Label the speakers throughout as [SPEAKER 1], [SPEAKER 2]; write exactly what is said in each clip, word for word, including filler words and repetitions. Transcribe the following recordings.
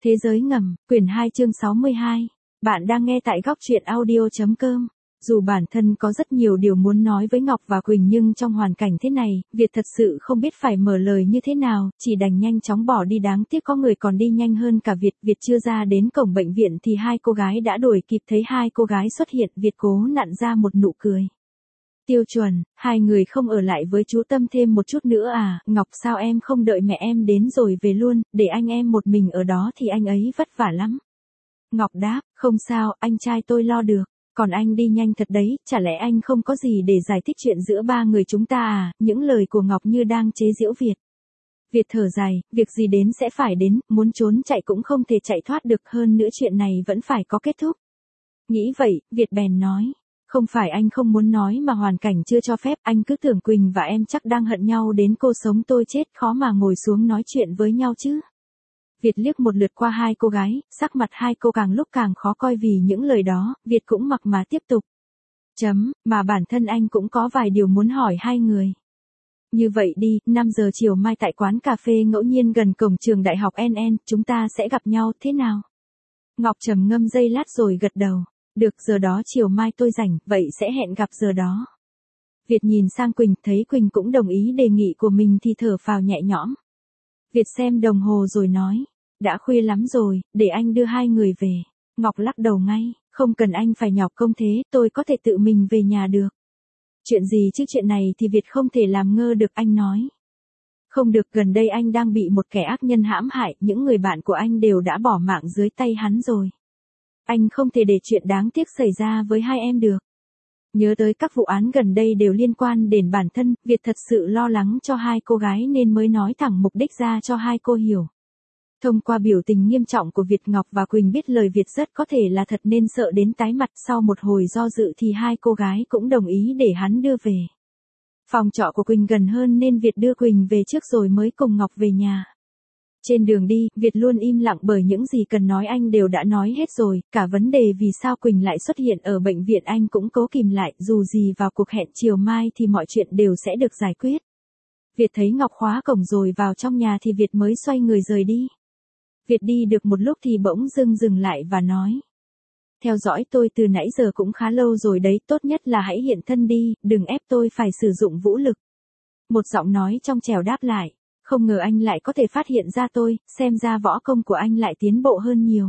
[SPEAKER 1] Thế giới ngầm, quyển hai chương sáu mươi hai. Bạn đang nghe tại góc truyện audio.com. Dù bản thân có rất nhiều điều muốn nói với Ngọc và Quỳnh nhưng trong hoàn cảnh thế này, Việt thật sự không biết phải mở lời như thế nào, chỉ đành nhanh chóng bỏ đi, đáng tiếc có người còn đi nhanh hơn cả Việt. Việt chưa ra đến cổng bệnh viện thì hai cô gái đã đuổi kịp, thấy hai cô gái xuất hiện, Việt cố nặn ra một nụ cười. Tiêu chuẩn, hai người không ở lại với chú Tâm thêm một chút nữa à? Ngọc, sao em không đợi mẹ em đến rồi về luôn, để anh em một mình ở đó thì anh ấy vất vả lắm. Ngọc đáp, không sao, anh trai tôi lo được. Còn anh đi nhanh thật đấy, chả lẽ anh không có gì để giải thích chuyện giữa ba người chúng ta à? Những lời của Ngọc như đang chế giễu Việt. Việt thở dài, việc gì đến sẽ phải đến, muốn trốn chạy cũng không thể chạy thoát được, hơn nữa chuyện này vẫn phải có kết thúc. Nghĩ vậy, Việt bèn nói. Không phải anh không muốn nói mà hoàn cảnh chưa cho phép, anh cứ tưởng Quỳnh và em chắc đang hận nhau đến cô sống tôi chết, khó mà ngồi xuống nói chuyện với nhau chứ. Việt liếc một lượt qua hai cô gái, sắc mặt hai cô càng lúc càng khó coi vì những lời đó, Việt cũng mặc mà tiếp tục. Chấm, mà bản thân anh cũng có vài điều muốn hỏi hai người. Như vậy đi, năm giờ chiều mai tại quán cà phê ngẫu nhiên gần cổng trường đại học en en, chúng ta sẽ gặp nhau, thế nào? Ngọc trầm ngâm giây lát rồi gật đầu. Được, giờ đó chiều mai tôi rảnh, vậy sẽ hẹn gặp giờ đó. Việt nhìn sang Quỳnh, thấy Quỳnh cũng đồng ý đề nghị của mình thì thở phào nhẹ nhõm. Việt xem đồng hồ rồi nói, đã khuya lắm rồi, để anh đưa hai người về. Ngọc lắc đầu ngay, không cần anh phải nhọc công thế, tôi có thể tự mình về nhà được. Chuyện gì chứ, chuyện này thì Việt không thể làm ngơ được, anh nói. Không được, gần đây anh đang bị một kẻ ác nhân hãm hại, những người bạn của anh đều đã bỏ mạng dưới tay hắn rồi. Anh không thể để chuyện đáng tiếc xảy ra với hai em được. Nhớ tới các vụ án gần đây đều liên quan đến bản thân, Việt thật sự lo lắng cho hai cô gái nên mới nói thẳng mục đích ra cho hai cô hiểu. Thông qua biểu tình nghiêm trọng của Việt, Ngọc và Quỳnh biết lời Việt rất có thể là thật nên sợ đến tái mặt. Sau một hồi do dự thì hai cô gái cũng đồng ý để hắn đưa về. Phòng trọ của Quỳnh gần hơn nên Việt đưa Quỳnh về trước rồi mới cùng Ngọc về nhà. Trên đường đi, Việt luôn im lặng bởi những gì cần nói anh đều đã nói hết rồi, cả vấn đề vì sao Quỳnh lại xuất hiện ở bệnh viện anh cũng cố kìm lại, dù gì vào cuộc hẹn chiều mai thì mọi chuyện đều sẽ được giải quyết. Việt thấy Ngọc khóa cổng rồi vào trong nhà thì Việt mới xoay người rời đi. Việt đi được một lúc thì bỗng dưng dừng lại và nói. Theo dõi tôi từ nãy giờ cũng khá lâu rồi đấy, tốt nhất là hãy hiện thân đi, đừng ép tôi phải sử dụng vũ lực. Một giọng nói trong trẻo đáp lại. Không ngờ anh lại có thể phát hiện ra tôi, xem ra võ công của anh lại tiến bộ hơn nhiều.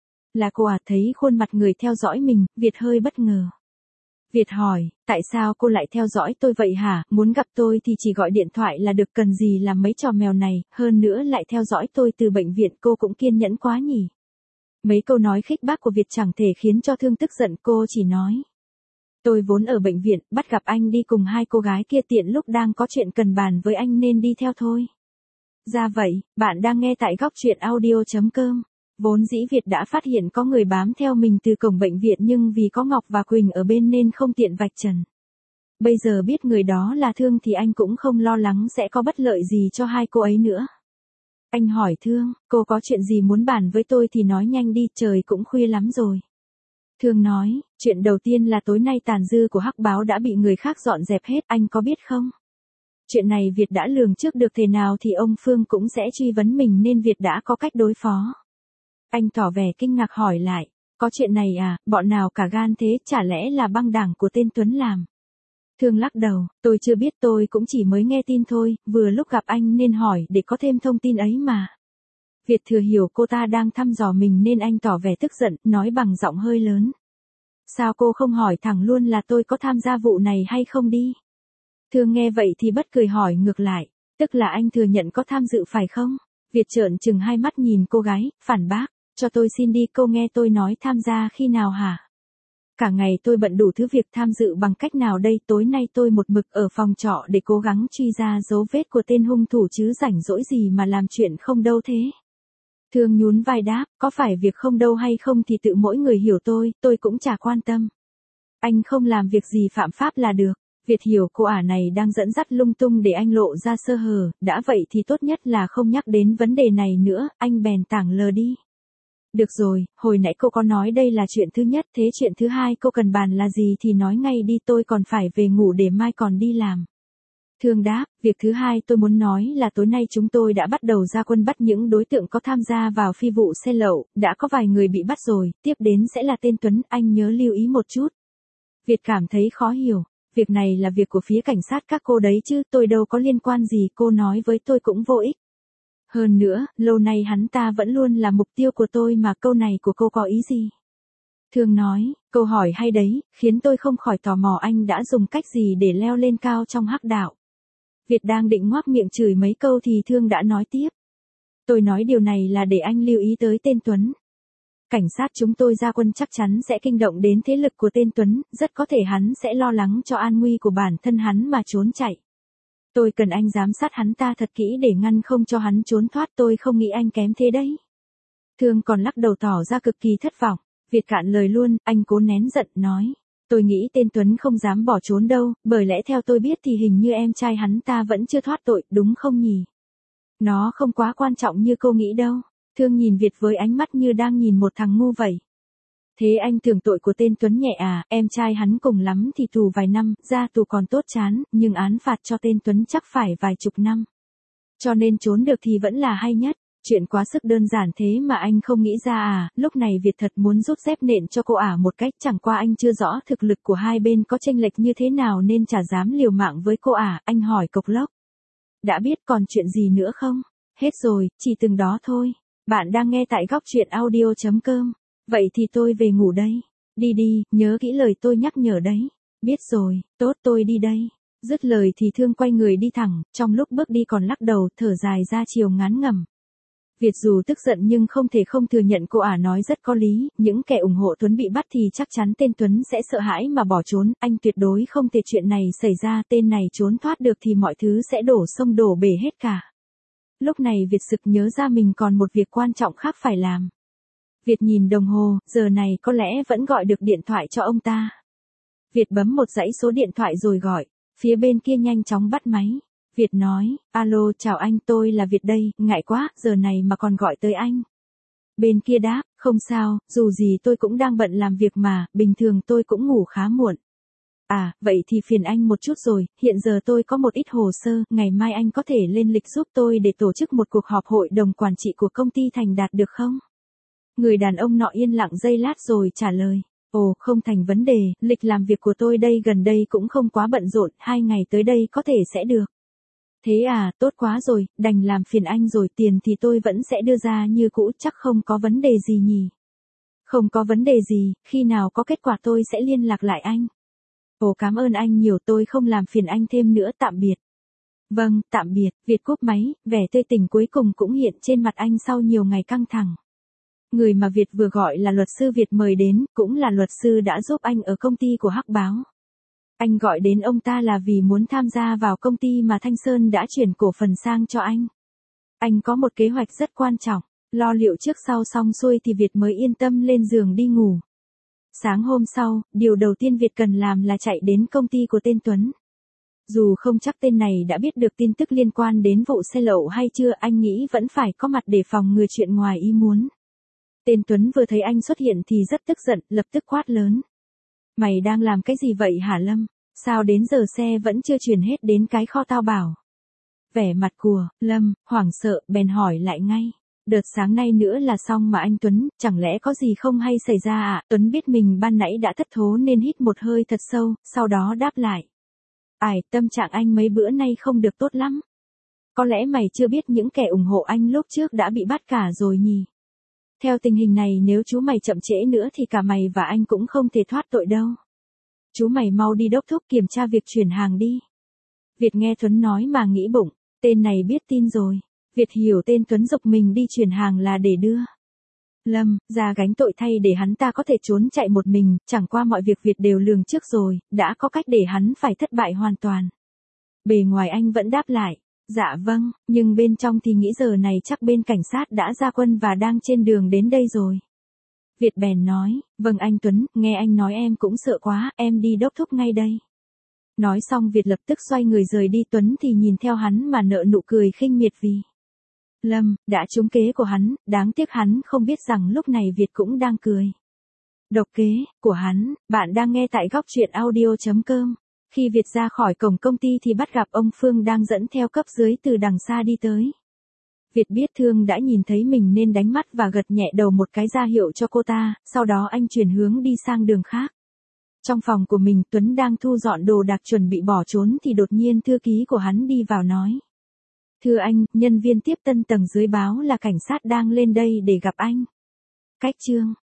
[SPEAKER 1] Là cô à? Thấy khuôn mặt người theo dõi mình, Việt hơi bất ngờ. Việt hỏi, tại sao cô lại theo dõi tôi vậy hả? Muốn gặp tôi thì chỉ gọi điện thoại là được, cần gì làm mấy trò mèo này, hơn nữa lại theo dõi tôi từ bệnh viện, cô cũng kiên nhẫn quá nhỉ. Mấy câu nói khích bác của Việt chẳng thể khiến cho Thương tức giận, cô chỉ nói. Tôi vốn ở bệnh viện, bắt gặp anh đi cùng hai cô gái kia, tiện lúc đang có chuyện cần bàn với anh nên đi theo thôi. Ra vậy, bạn đang nghe tại góc truyện audio.com. Vốn dĩ Việt đã phát hiện có người bám theo mình từ cổng bệnh viện nhưng vì có Ngọc và Quỳnh ở bên nên không tiện vạch trần. Bây giờ biết người đó là Thương thì anh cũng không lo lắng sẽ có bất lợi gì cho hai cô ấy nữa. Anh hỏi Thương, cô có chuyện gì muốn bàn với tôi thì nói nhanh đi, trời cũng khuya lắm rồi. Thương nói, chuyện đầu tiên là tối nay tàn dư của Hắc Báo đã bị người khác dọn dẹp hết, anh có biết không? Chuyện này Việt đã lường trước được, thế nào thì ông Phương cũng sẽ truy vấn mình nên Việt đã có cách đối phó. Anh tỏ vẻ kinh ngạc hỏi lại, có chuyện này à, bọn nào cả gan thế, chả lẽ là băng đảng của tên Tuấn làm? Thương lắc đầu, tôi chưa biết, tôi cũng chỉ mới nghe tin thôi, vừa lúc gặp anh nên hỏi để có thêm thông tin ấy mà. Việt thừa hiểu cô ta đang thăm dò mình nên anh tỏ vẻ tức giận, nói bằng giọng hơi lớn. Sao cô không hỏi thẳng luôn là tôi có tham gia vụ này hay không đi? Thương nghe vậy thì bất cười hỏi ngược lại, tức là anh thừa nhận có tham dự phải không? Việt trợn trừng hai mắt nhìn cô gái, phản bác, cho tôi xin đi, cô nghe tôi nói tham gia khi nào hả? Cả ngày tôi bận đủ thứ việc, tham dự bằng cách nào đây? Tối nay tôi một mực ở phòng trọ để cố gắng truy ra dấu vết của tên hung thủ chứ rảnh rỗi gì mà làm chuyện không đâu thế. Thương nhún vai đáp, có phải việc không đâu hay không thì tự mỗi người hiểu tôi, tôi cũng chả quan tâm. Anh không làm việc gì phạm pháp là được. Việt hiểu cô ả này đang dẫn dắt lung tung để anh lộ ra sơ hở, đã vậy thì tốt nhất là không nhắc đến vấn đề này nữa, anh bèn tảng lờ đi. Được rồi, hồi nãy cô có nói đây là chuyện thứ nhất, thế chuyện thứ hai cô cần bàn là gì thì nói ngay đi, tôi còn phải về ngủ để mai còn đi làm. Thương đáp, việc thứ hai tôi muốn nói là tối nay chúng tôi đã bắt đầu ra quân bắt những đối tượng có tham gia vào phi vụ xe lậu, đã có vài người bị bắt rồi, tiếp đến sẽ là tên Tuấn, anh nhớ lưu ý một chút. Việt cảm thấy khó hiểu, việc này là việc của phía cảnh sát các cô đấy chứ, tôi đâu có liên quan gì, cô nói với tôi cũng vô ích. Hơn nữa, lâu nay hắn ta vẫn luôn là mục tiêu của tôi mà, câu này của cô có ý gì? Thương nói, câu hỏi hay đấy, khiến tôi không khỏi tò mò anh đã dùng cách gì để leo lên cao trong hắc đạo. Việt đang định ngoác miệng chửi mấy câu thì Thương đã nói tiếp. Tôi nói điều này là để anh lưu ý tới tên Tuấn. Cảnh sát chúng tôi ra quân chắc chắn sẽ kinh động đến thế lực của tên Tuấn, rất có thể hắn sẽ lo lắng cho an nguy của bản thân hắn mà trốn chạy. Tôi cần anh giám sát hắn ta thật kỹ để ngăn không cho hắn trốn thoát, tôi không nghĩ anh kém thế đấy. Thương còn lắc đầu tỏ ra cực kỳ thất vọng. Việt cạn lời luôn, anh cố nén giận, nói. Tôi nghĩ tên Tuấn không dám bỏ trốn đâu, bởi lẽ theo tôi biết thì hình như em trai hắn ta vẫn chưa thoát tội, đúng không nhỉ? Nó không quá quan trọng như cô nghĩ đâu. Thương nhìn Việt với ánh mắt như đang nhìn một thằng ngu vậy. Thế anh tưởng tội của tên Tuấn nhẹ à, em trai hắn cùng lắm thì tù vài năm, ra tù còn tốt chán, nhưng án phạt cho tên Tuấn chắc phải vài chục năm. Cho nên trốn được thì vẫn là hay nhất. Chuyện quá sức đơn giản thế mà anh không nghĩ ra à, lúc này Việt thật muốn rút dép nện cho cô ả một cách, chẳng qua anh chưa rõ thực lực của hai bên có chênh lệch như thế nào nên chả dám liều mạng với cô ả, anh hỏi cộc lốc. Đã biết còn chuyện gì nữa không? Hết rồi, chỉ từng đó thôi. Bạn đang nghe tại góc truyện audio chấm com. Vậy thì tôi về ngủ đây. Đi đi, nhớ kỹ lời tôi nhắc nhở đấy. Biết rồi, tốt tôi đi đây. Dứt lời thì Thương quay người đi thẳng, trong lúc bước đi còn lắc đầu thở dài ra chiều ngán ngẩm. Việt dù tức giận nhưng không thể không thừa nhận cô ả nói rất có lý, những kẻ ủng hộ Tuấn bị bắt thì chắc chắn tên Tuấn sẽ sợ hãi mà bỏ trốn, anh tuyệt đối không thể chuyện này xảy ra, tên này trốn thoát được thì mọi thứ sẽ đổ sông đổ bể hết cả. Lúc này Việt sực nhớ ra mình còn một việc quan trọng khác phải làm. Việt nhìn đồng hồ, giờ này có lẽ vẫn gọi được điện thoại cho ông ta. Việt bấm một dãy số điện thoại rồi gọi, phía bên kia nhanh chóng bắt máy. Việt nói, alo chào anh, tôi là Việt đây, ngại quá, giờ này mà còn gọi tới anh. Bên kia đáp, không sao, dù gì tôi cũng đang bận làm việc mà, bình thường tôi cũng ngủ khá muộn. À, vậy thì phiền anh một chút rồi, hiện giờ tôi có một ít hồ sơ, ngày mai anh có thể lên lịch giúp tôi để tổ chức một cuộc họp hội đồng quản trị của công ty Thành Đạt được không? Người đàn ông nọ yên lặng giây lát rồi trả lời. Ồ, không thành vấn đề, lịch làm việc của tôi đây gần đây cũng không quá bận rộn, hai ngày tới đây có thể sẽ được. Thế à, tốt quá rồi, đành làm phiền anh rồi, tiền thì tôi vẫn sẽ đưa ra như cũ, chắc không có vấn đề gì nhỉ? Không có vấn đề gì, khi nào có kết quả tôi sẽ liên lạc lại anh. Ồ, cảm ơn anh nhiều, tôi không làm phiền anh thêm nữa, tạm biệt. Vâng, tạm biệt, Việt cúp máy, vẻ tươi tỉnh cuối cùng cũng hiện trên mặt anh sau nhiều ngày căng thẳng. Người mà Việt vừa gọi là luật sư Việt mời đến, cũng là luật sư đã giúp anh ở công ty của Hắc Báo. Anh gọi đến ông ta là vì muốn tham gia vào công ty mà Thanh Sơn đã chuyển cổ phần sang cho anh. Anh có một kế hoạch rất quan trọng, lo liệu trước sau xong xuôi thì Việt mới yên tâm lên giường đi ngủ. Sáng hôm sau, điều đầu tiên Việt cần làm là chạy đến công ty của tên Tuấn. Dù không chắc tên này đã biết được tin tức liên quan đến vụ xe lậu hay chưa, anh nghĩ vẫn phải có mặt để phòng ngừa chuyện ngoài ý muốn. Tên Tuấn vừa thấy anh xuất hiện thì rất tức giận, lập tức quát lớn. Mày đang làm cái gì vậy hả Lâm? Sao đến giờ xe vẫn chưa chuyển hết đến cái kho tao bảo? Vẻ mặt của Lâm hoảng sợ bèn hỏi lại ngay. Đợt sáng nay nữa là xong mà anh Tuấn, chẳng lẽ có gì không hay xảy ra à? Tuấn biết mình ban nãy đã thất thố nên hít một hơi thật sâu, sau đó đáp lại. Ải, tâm trạng anh mấy bữa nay không được tốt lắm. Có lẽ mày chưa biết những kẻ ủng hộ anh lúc trước đã bị bắt cả rồi nhỉ? Theo tình hình này nếu chú mày chậm trễ nữa thì cả mày và anh cũng không thể thoát tội đâu. Chú mày mau đi đốc thúc kiểm tra việc chuyển hàng đi. Việt nghe Tuấn nói mà nghĩ bụng, tên này biết tin rồi. Việt hiểu tên Tuấn giục mình đi chuyển hàng là để đưa Lâm ra gánh tội thay để hắn ta có thể trốn chạy một mình, chẳng qua mọi việc Việt đều lường trước rồi, đã có cách để hắn phải thất bại hoàn toàn. Bề ngoài anh vẫn đáp lại, dạ vâng, nhưng bên trong thì nghĩ giờ này chắc bên cảnh sát đã ra quân và đang trên đường đến đây rồi. Việt bèn nói, vâng anh Tuấn, nghe anh nói em cũng sợ quá, em đi đốc thúc ngay đây. Nói xong Việt lập tức xoay người rời đi, Tuấn thì nhìn theo hắn mà nở nụ cười khinh miệt vì Lâm đã trúng kế của hắn, đáng tiếc hắn không biết rằng lúc này Việt cũng đang cười. Độc kế của hắn, bạn đang nghe tại góc truyện audio chấm com. Khi Việt ra khỏi cổng công ty thì bắt gặp ông Phương đang dẫn theo cấp dưới từ đằng xa đi tới. Việt biết Thương đã nhìn thấy mình nên đánh mắt và gật nhẹ đầu một cái ra hiệu cho cô ta, sau đó anh chuyển hướng đi sang đường khác. Trong phòng của mình, Tuấn đang thu dọn đồ đạc chuẩn bị bỏ trốn thì đột nhiên thư ký của hắn đi vào nói. Thưa anh, nhân viên tiếp tân tầng dưới báo là cảnh sát đang lên đây để gặp anh. Cách chương